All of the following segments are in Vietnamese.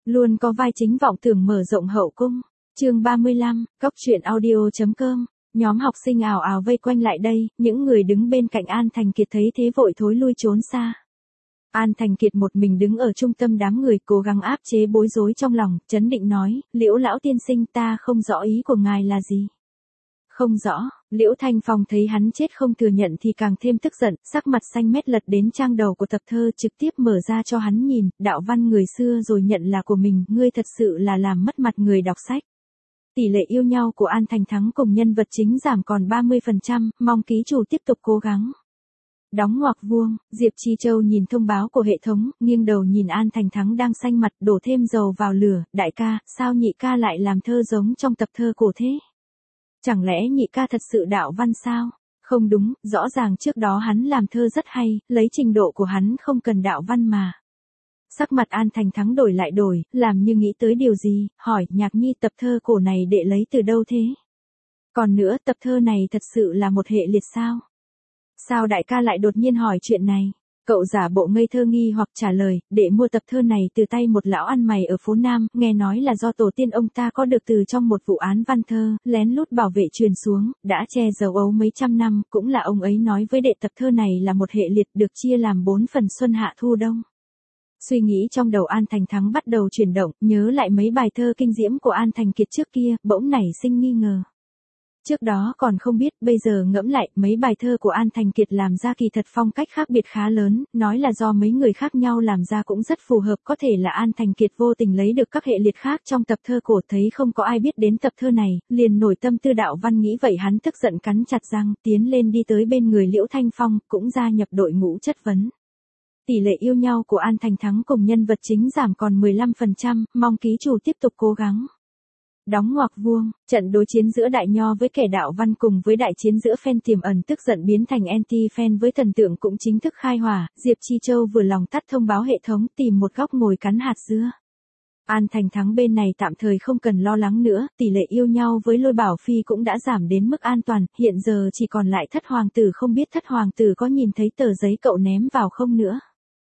Luôn có vai chính vọng tưởng mở rộng hậu cung. Chương 35, Cóc truyện audio.com. Nhóm học sinh ào ào vây quanh lại đây, những người đứng bên cạnh An Thành Kiệt thấy thế vội thối lui trốn xa. An Thành Kiệt một mình đứng ở trung tâm đám người, cố gắng áp chế bối rối trong lòng, trấn định nói, Liễu lão tiên sinh, ta không rõ ý của ngài là gì. Không rõ. Liễu Thanh Phong thấy hắn chết không thừa nhận thì càng thêm tức giận, sắc mặt xanh mét lật đến trang đầu của tập thơ, trực tiếp mở ra cho hắn nhìn, đạo văn người xưa rồi nhận là của mình, ngươi thật sự là làm mất mặt người đọc sách. Tỷ lệ yêu nhau của An Thành Thắng cùng nhân vật chính giảm còn 30%, mong ký chủ tiếp tục cố gắng. Đóng ngoặc vuông, Diệp Chi Châu nhìn thông báo của hệ thống, nghiêng đầu nhìn An Thành Thắng đang xanh mặt, đổ thêm dầu vào lửa, đại ca, sao nhị ca lại làm thơ giống trong tập thơ cổ thế? Chẳng lẽ nhị ca thật sự đạo văn sao? Không đúng, rõ ràng trước đó hắn làm thơ rất hay, lấy trình độ của hắn không cần đạo văn mà. Sắc mặt An Thành Thắng đổi lại đổi, làm như nghĩ tới điều gì, hỏi, Nhạc Nhi, tập thơ cổ này đệ lấy từ đâu thế? Còn nữa, tập thơ này thật sự là một hệ liệt sao? Sao đại ca lại đột nhiên hỏi chuyện này? Cậu giả bộ ngây thơ nghi hoặc trả lời, đệ mua tập thơ này từ tay một lão ăn mày ở phố Nam, nghe nói là do tổ tiên ông ta có được từ trong một vụ án văn thơ, lén lút bảo vệ truyền xuống, đã che giấu ấu mấy trăm năm, cũng là ông ấy nói với đệ tập thơ này là một hệ liệt được chia làm 4 phần xuân hạ thu đông. Suy nghĩ trong đầu An Thành Thắng bắt đầu chuyển động, nhớ lại mấy bài thơ kinh diễm của An Thành Kiệt trước kia, bỗng nảy sinh nghi ngờ. Trước đó còn không biết, bây giờ ngẫm lại, mấy bài thơ của An Thành Kiệt làm ra kỳ thật phong cách khác biệt khá lớn, nói là do mấy người khác nhau làm ra cũng rất phù hợp, có thể là An Thành Kiệt vô tình lấy được các hệ liệt khác trong tập thơ cổ, thấy không có ai biết đến tập thơ này, liền nổi tâm tư đạo văn, nghĩ vậy hắn tức giận cắn chặt răng, tiến lên đi tới bên người Liễu Thanh Phong, cũng gia nhập đội ngũ chất vấn. Tỷ lệ yêu nhau của An Thành Thắng cùng nhân vật chính giảm còn 15%, mong ký chủ tiếp tục cố gắng. Đóng ngoặc vuông, trận đối chiến giữa đại nho với kẻ đạo văn cùng với đại chiến giữa fan tiềm ẩn tức giận biến thành anti-fan với thần tượng cũng chính thức khai hỏa, Diệp Chi Châu vừa lòng tắt thông báo hệ thống, tìm một góc ngồi cắn hạt dưa. An Thành Thắng bên này tạm thời không cần lo lắng nữa, tỷ lệ yêu nhau với Lôi Bảo Phi cũng đã giảm đến mức an toàn, hiện giờ chỉ còn lại Thất Hoàng tử, không biết Thất Hoàng tử có nhìn thấy tờ giấy cậu ném vào không nữa.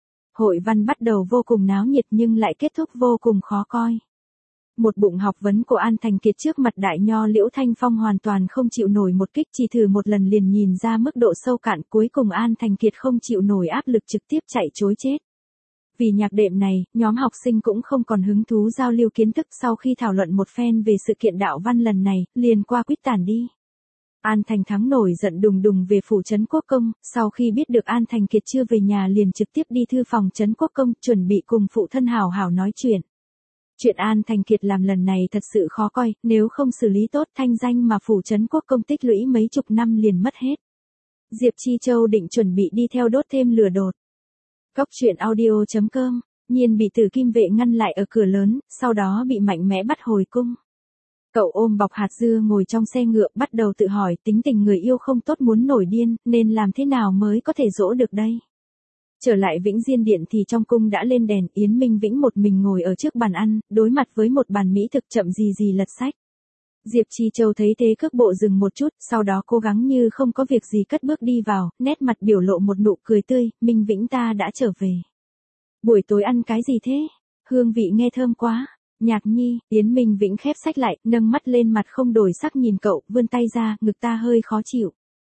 Hội văn bắt đầu vô cùng náo nhiệt nhưng lại kết thúc vô cùng khó coi. Một bụng học vấn của An Thành Kiệt trước mặt đại nho Liễu Thanh Phong hoàn toàn không chịu nổi một kích, chỉ thử một lần liền nhìn ra mức độ sâu cạn, cuối cùng An Thành Kiệt không chịu nổi áp lực trực tiếp chạy trối chết. Vì nhạc đệm này, nhóm học sinh cũng không còn hứng thú giao lưu kiến thức, sau khi thảo luận một phen về sự kiện đạo văn lần này, liền qua quýt tản đi. An Thành Thắng nổi giận đùng đùng về phủ Trấn Quốc Công, sau khi biết được An Thành Kiệt chưa về nhà liền trực tiếp đi thư phòng Trấn Quốc Công, chuẩn bị cùng phụ thân hào hào nói chuyện. Chuyện An Thành Kiệt làm lần này thật sự khó coi, nếu không xử lý tốt thanh danh mà phủ Trấn Quốc Công tích lũy mấy chục năm liền mất hết. Diệp Chi Châu định chuẩn bị đi theo đốt thêm lửa đột. Cóc truyện audio.com, nhiên bị Tử Kim vệ ngăn lại ở cửa lớn, sau đó bị mạnh mẽ bắt hồi cung. Cậu ôm bọc hạt dưa ngồi trong xe ngựa, bắt đầu tự hỏi, tính tình người yêu không tốt muốn nổi điên, nên làm thế nào mới có thể dỗ được đây. Trở lại Vĩnh Diên Điện thì trong cung đã lên đèn, Yến Minh Vĩnh một mình ngồi ở trước bàn ăn, đối mặt với một bàn mỹ thực, chậm gì lật sách. Diệp Chi Châu thấy thế cước bộ dừng một chút, sau đó cố gắng như không có việc gì cất bước đi vào, nét mặt biểu lộ một nụ cười tươi, Minh Vĩnh ta đã trở về. Buổi tối ăn cái gì thế? Hương vị nghe thơm quá. Nhạc Nhi, Yến Minh Vĩnh khép sách lại, nâng mắt lên mặt không đổi sắc nhìn cậu, vươn tay ra, ngực ta hơi khó chịu.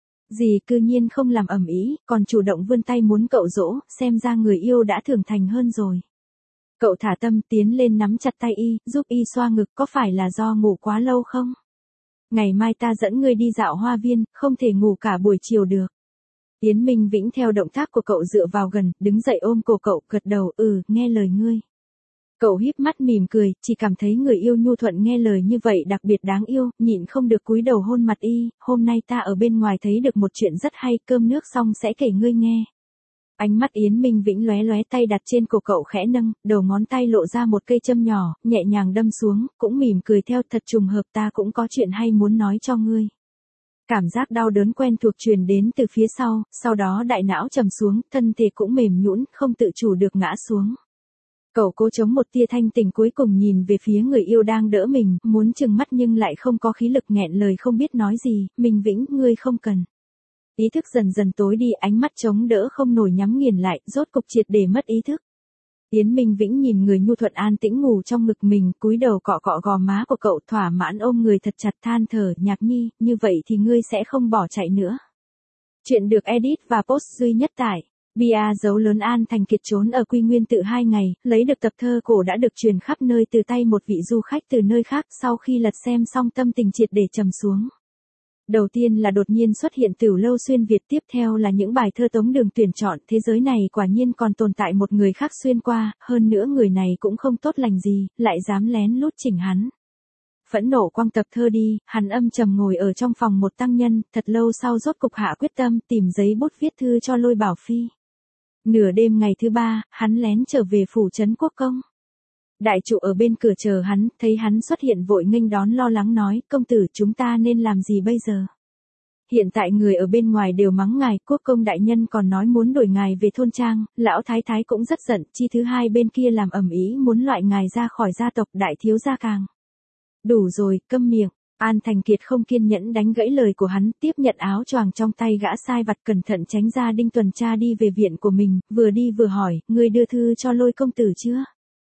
Dì cư nhiên không làm ầm ĩ, còn chủ động vươn tay muốn cậu dỗ, xem ra người yêu đã trưởng thành hơn rồi. Cậu thả tâm tiến lên nắm chặt tay y, giúp y xoa ngực, có phải là do ngủ quá lâu không? Ngày mai ta dẫn ngươi đi dạo hoa viên, không thể ngủ cả buổi chiều được. Yến Minh Vĩnh theo động tác của cậu dựa vào gần, đứng dậy ôm cổ cậu, gật đầu, nghe lời ngươi. Cậu híp mắt mỉm cười, chỉ cảm thấy người yêu nhu thuận nghe lời như vậy đặc biệt đáng yêu, nhịn không được cúi đầu hôn mặt y, hôm nay ta ở bên ngoài thấy được một chuyện rất hay, cơm nước xong sẽ kể ngươi nghe. Ánh mắt Yến Minh Vĩnh lóe lóe, tay đặt trên cổ cậu khẽ nâng, đầu ngón tay lộ ra một cây châm nhỏ, nhẹ nhàng đâm xuống, cũng mỉm cười theo, thật trùng hợp ta cũng có chuyện hay muốn nói cho ngươi. Cảm giác đau đớn quen thuộc truyền đến từ phía sau đó đại não trầm xuống, thân thể cũng mềm nhũn, không tự chủ được ngã xuống. Cậu cố chống một tia thanh tỉnh, cuối cùng nhìn về phía người yêu đang đỡ mình, muốn trừng mắt nhưng lại không có khí lực, nghẹn lời không biết nói gì, Minh Vĩnh, ngươi không cần. Ý thức dần dần tối đi, ánh mắt chống đỡ không nổi nhắm nghiền lại, rốt cục triệt để mất ý thức. Yến Minh Vĩnh nhìn người nhu thuận an tĩnh ngủ trong ngực mình, cúi đầu cọ cọ gò má của cậu, thỏa mãn ôm người thật chặt, than thở, Nhạc Nhi, như vậy thì ngươi sẽ không bỏ chạy nữa. Chuyện được edit và post duy nhất tại Bia dấu lớn. An Thành Kiệt trốn ở Quy Nguyên Tự 2 ngày, lấy được tập thơ cổ đã được truyền khắp nơi từ tay một vị du khách từ nơi khác. Sau khi lật xem xong, tâm tình triệt để trầm xuống. Đầu tiên là đột nhiên xuất hiện Tửu Lâu Xuyên Việt, tiếp theo là những bài thơ Tống Đường tuyển chọn. Thế giới này quả nhiên còn tồn tại một người khác xuyên qua, hơn nữa người này cũng không tốt lành gì, lại dám lén lút chỉnh hắn. Phẫn nộ quăng tập thơ đi, hắn âm trầm ngồi ở trong phòng một tăng nhân, thật lâu sau rốt cục hạ quyết tâm, tìm giấy bút viết thư cho Lôi Bảo Phi. Nửa đêm ngày thứ 3, hắn lén trở về phủ trấn Quốc Công. Đại trụ ở bên cửa chờ hắn, thấy hắn xuất hiện vội nghênh đón, lo lắng nói, công tử, chúng ta nên làm gì bây giờ? Hiện tại người ở bên ngoài đều mắng ngài, Quốc công đại nhân còn nói muốn đuổi ngài về thôn trang, lão thái thái cũng rất giận, chi thứ hai bên kia làm ầm ĩ muốn loại ngài ra khỏi gia tộc, đại thiếu gia càng. Đủ rồi, câm miệng. An Thành Kiệt không kiên nhẫn đánh gãy lời của hắn, tiếp nhận áo choàng trong tay gã sai vặt, cẩn thận tránh ra Đinh tuần tra đi về viện của mình, vừa đi vừa hỏi, ngươi đưa thư cho Lôi công tử chưa?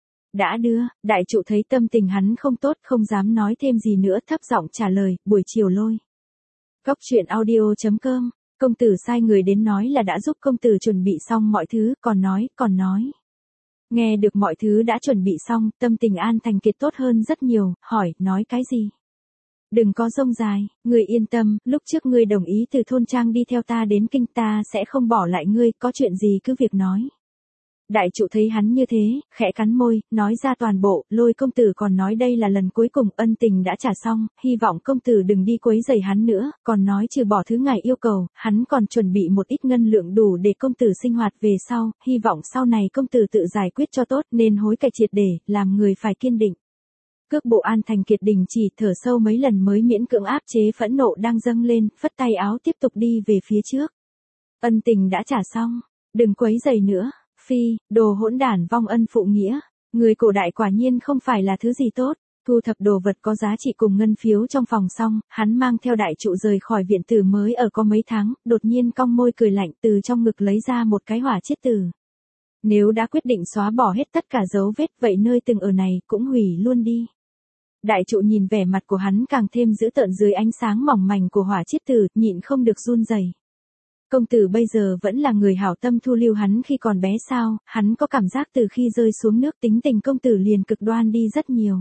Đã đưa. Đại trụ thấy tâm tình hắn không tốt, không dám nói thêm gì nữa, thấp giọng trả lời, buổi chiều Lôi. Cóc truyện audio.com, công tử sai người đến nói là đã giúp công tử chuẩn bị xong mọi thứ, còn nói. Nghe được mọi thứ đã chuẩn bị xong, tâm tình An Thành Kiệt tốt hơn rất nhiều, hỏi, nói cái gì? Đừng có rông dài, ngươi yên tâm, lúc trước ngươi đồng ý từ thôn trang đi theo ta đến kinh, ta sẽ không bỏ lại ngươi, có chuyện gì cứ việc nói. Đại trụ thấy hắn như thế, khẽ cắn môi, nói ra toàn bộ. Lôi công tử còn nói đây là lần cuối cùng, ân tình đã trả xong, hy vọng công tử đừng đi quấy rầy hắn nữa, còn nói trừ bỏ thứ ngài yêu cầu, hắn còn chuẩn bị một ít ngân lượng đủ để công tử sinh hoạt về sau, hy vọng sau này công tử tự giải quyết cho tốt, nên hối cải triệt để, làm người phải kiên định. Cước bộ An Thành Kiệt đình chỉ, thở sâu mấy lần mới miễn cưỡng áp chế phẫn nộ đang dâng lên, phất tay áo tiếp tục đi về phía trước. Ân tình đã trả xong, đừng quấy rầy nữa. Phi, đồ hỗn đản vong ân phụ nghĩa, người cổ đại quả nhiên không phải là thứ gì tốt. Thu thập đồ vật có giá trị cùng ngân phiếu trong phòng xong, hắn mang theo đại trụ rời khỏi viện tử mới ở có mấy tháng, đột nhiên cong môi cười lạnh, từ trong ngực lấy ra một cái hỏa chiết tử. Nếu đã quyết định xóa bỏ hết tất cả dấu vết, vậy nơi từng ở này cũng hủy luôn đi. Đại trụ nhìn vẻ mặt của hắn càng thêm dữ tợn dưới ánh sáng mỏng manh của hỏa chiết tử, nhịn không được run rẩy. Công tử bây giờ vẫn là người hảo tâm thu lưu hắn khi còn bé sao? Hắn có cảm giác từ khi rơi xuống nước tính tình công tử liền cực đoan đi rất nhiều.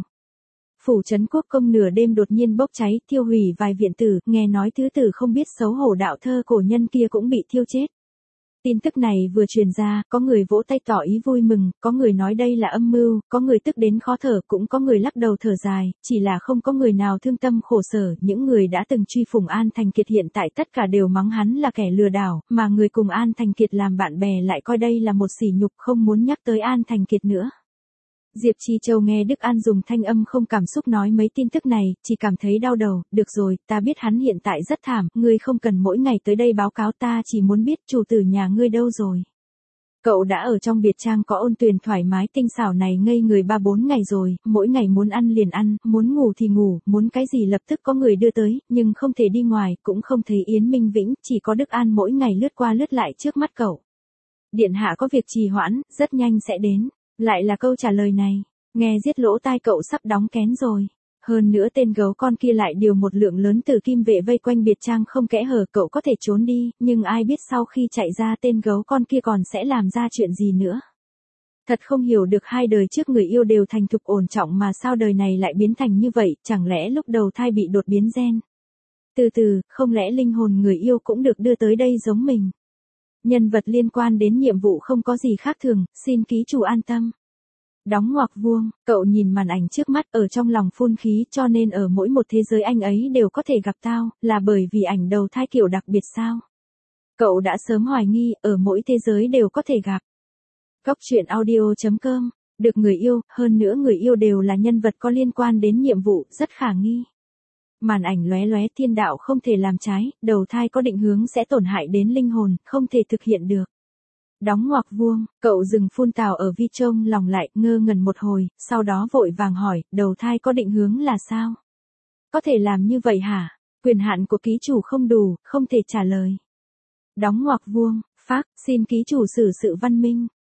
Phủ trấn Quốc công nửa đêm đột nhiên bốc cháy, thiêu hủy vài viện tử, nghe nói thứ tử không biết xấu hổ đạo thơ cổ nhân kia cũng bị thiêu chết. Tin tức này vừa truyền ra, có người vỗ tay tỏ ý vui mừng, có người nói đây là âm mưu, có người tức đến khó thở, cũng có người lắc đầu thở dài, chỉ là không có người nào thương tâm khổ sở. Những người đã từng truy phủng An Thành Kiệt hiện tại tất cả đều mắng hắn là kẻ lừa đảo, mà người cùng An Thành Kiệt làm bạn bè lại coi đây là một sỉ nhục, không muốn nhắc tới An Thành Kiệt nữa. Diệp Chi Châu nghe Đức An dùng thanh âm không cảm xúc nói mấy tin tức này, chỉ cảm thấy đau đầu. Được rồi, ta biết hắn hiện tại rất thảm, ngươi không cần mỗi ngày tới đây báo cáo, ta chỉ muốn biết chủ tử nhà ngươi đâu rồi. Cậu đã ở trong biệt trang có Ôn Tuyền thoải mái tinh xảo này ngây người 3-4 ngày rồi, mỗi ngày muốn ăn liền ăn, muốn ngủ thì ngủ, muốn cái gì lập tức có người đưa tới, nhưng không thể đi ngoài, cũng không thấy Yến Minh Vĩnh, chỉ có Đức An mỗi ngày lướt qua lướt lại trước mắt cậu. Điện hạ có việc trì hoãn, rất nhanh sẽ đến. Lại là câu trả lời này, nghe giết lỗ tai cậu sắp đóng kén rồi. Hơn nữa tên gấu con kia lại điều một lượng lớn tử kim vệ vây quanh biệt trang không kẽ hở, cậu có thể trốn đi, nhưng ai biết sau khi chạy ra tên gấu con kia còn sẽ làm ra chuyện gì nữa. Thật không hiểu được, hai đời trước người yêu đều thành thục ổn trọng mà sao đời này lại biến thành như vậy, chẳng lẽ lúc đầu thai bị đột biến gen. Từ từ, không lẽ linh hồn người yêu cũng được đưa tới đây giống mình. Nhân vật liên quan đến nhiệm vụ không có gì khác thường, xin ký chủ an tâm. Đóng ngoặc vuông, cậu nhìn màn ảnh trước mắt ở trong lòng phun khí, cho nên ở mỗi một thế giới anh ấy đều có thể gặp tao, là bởi vì ảnh đầu thai kiểu đặc biệt sao? Cậu đã sớm hoài nghi, ở mỗi thế giới đều có thể gặp. Cóc truyện audio.com, được người yêu, hơn nữa người yêu đều là nhân vật có liên quan đến nhiệm vụ, rất khả nghi. Màn ảnh lóe lóe, thiên đạo không thể làm trái, đầu thai có định hướng sẽ tổn hại đến linh hồn, không thể thực hiện được. Đóng ngoặc vuông, cậu dừng phun tào ở vi trông lòng lại, ngơ ngẩn một hồi, sau đó vội vàng hỏi, đầu thai có định hướng là sao? Có thể làm như vậy hả? Quyền hạn của ký chủ không đủ, không thể trả lời. Đóng ngoặc vuông, phác, xin ký chủ xử sự văn minh.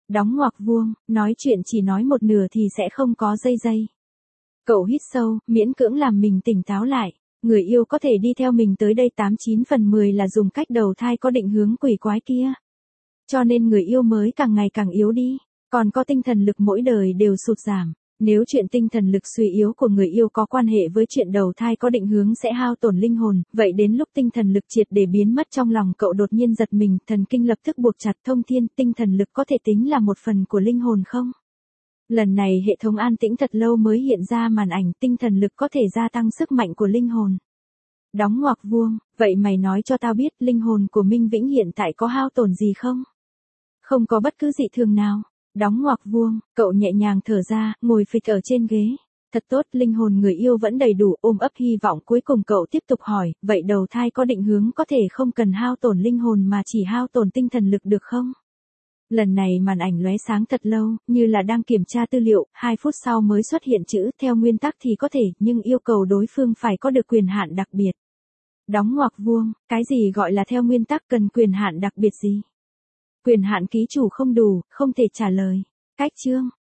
Đóng ngoặc vuông, nói chuyện chỉ nói một nửa thì sẽ không có dây. Cậu hít sâu, miễn cưỡng làm mình tỉnh táo lại. Người yêu có thể đi theo mình tới đây 89/10 là dùng cách đầu thai có định hướng quỷ quái kia. Cho nên người yêu mới càng ngày càng yếu đi. Còn có tinh thần lực mỗi đời đều sụt giảm. Nếu chuyện tinh thần lực suy yếu của người yêu có quan hệ với chuyện đầu thai có định hướng sẽ hao tổn linh hồn, vậy đến lúc tinh thần lực triệt để biến mất trong lòng cậu đột nhiên giật mình, thần kinh lập tức buộc chặt thông thiên, tinh thần lực có thể tính là một phần của linh hồn không? Lần này hệ thống an tĩnh thật lâu mới hiện ra màn ảnh tinh thần lực có thể gia tăng sức mạnh của linh hồn. Đóng ngoặc vuông, vậy mày nói cho tao biết linh hồn của Minh Vĩnh hiện tại có hao tổn gì không? Không có bất cứ dị thường nào. Đóng ngoặc vuông, cậu nhẹ nhàng thở ra, ngồi phịch ở trên ghế. Thật tốt, linh hồn người yêu vẫn đầy đủ, ôm ấp hy vọng cuối cùng cậu tiếp tục hỏi, vậy đầu thai có định hướng có thể không cần hao tổn linh hồn mà chỉ hao tổn tinh thần lực được không? Lần này màn ảnh lóe sáng thật lâu, như là đang kiểm tra tư liệu, 2 phút sau mới xuất hiện chữ, theo nguyên tắc thì có thể, nhưng yêu cầu đối phương phải có được quyền hạn đặc biệt. Đóng ngoặc vuông, cái gì gọi là theo nguyên tắc cần quyền hạn đặc biệt gì? Quyền hạn ký chủ không đủ, không thể trả lời. Cách chương,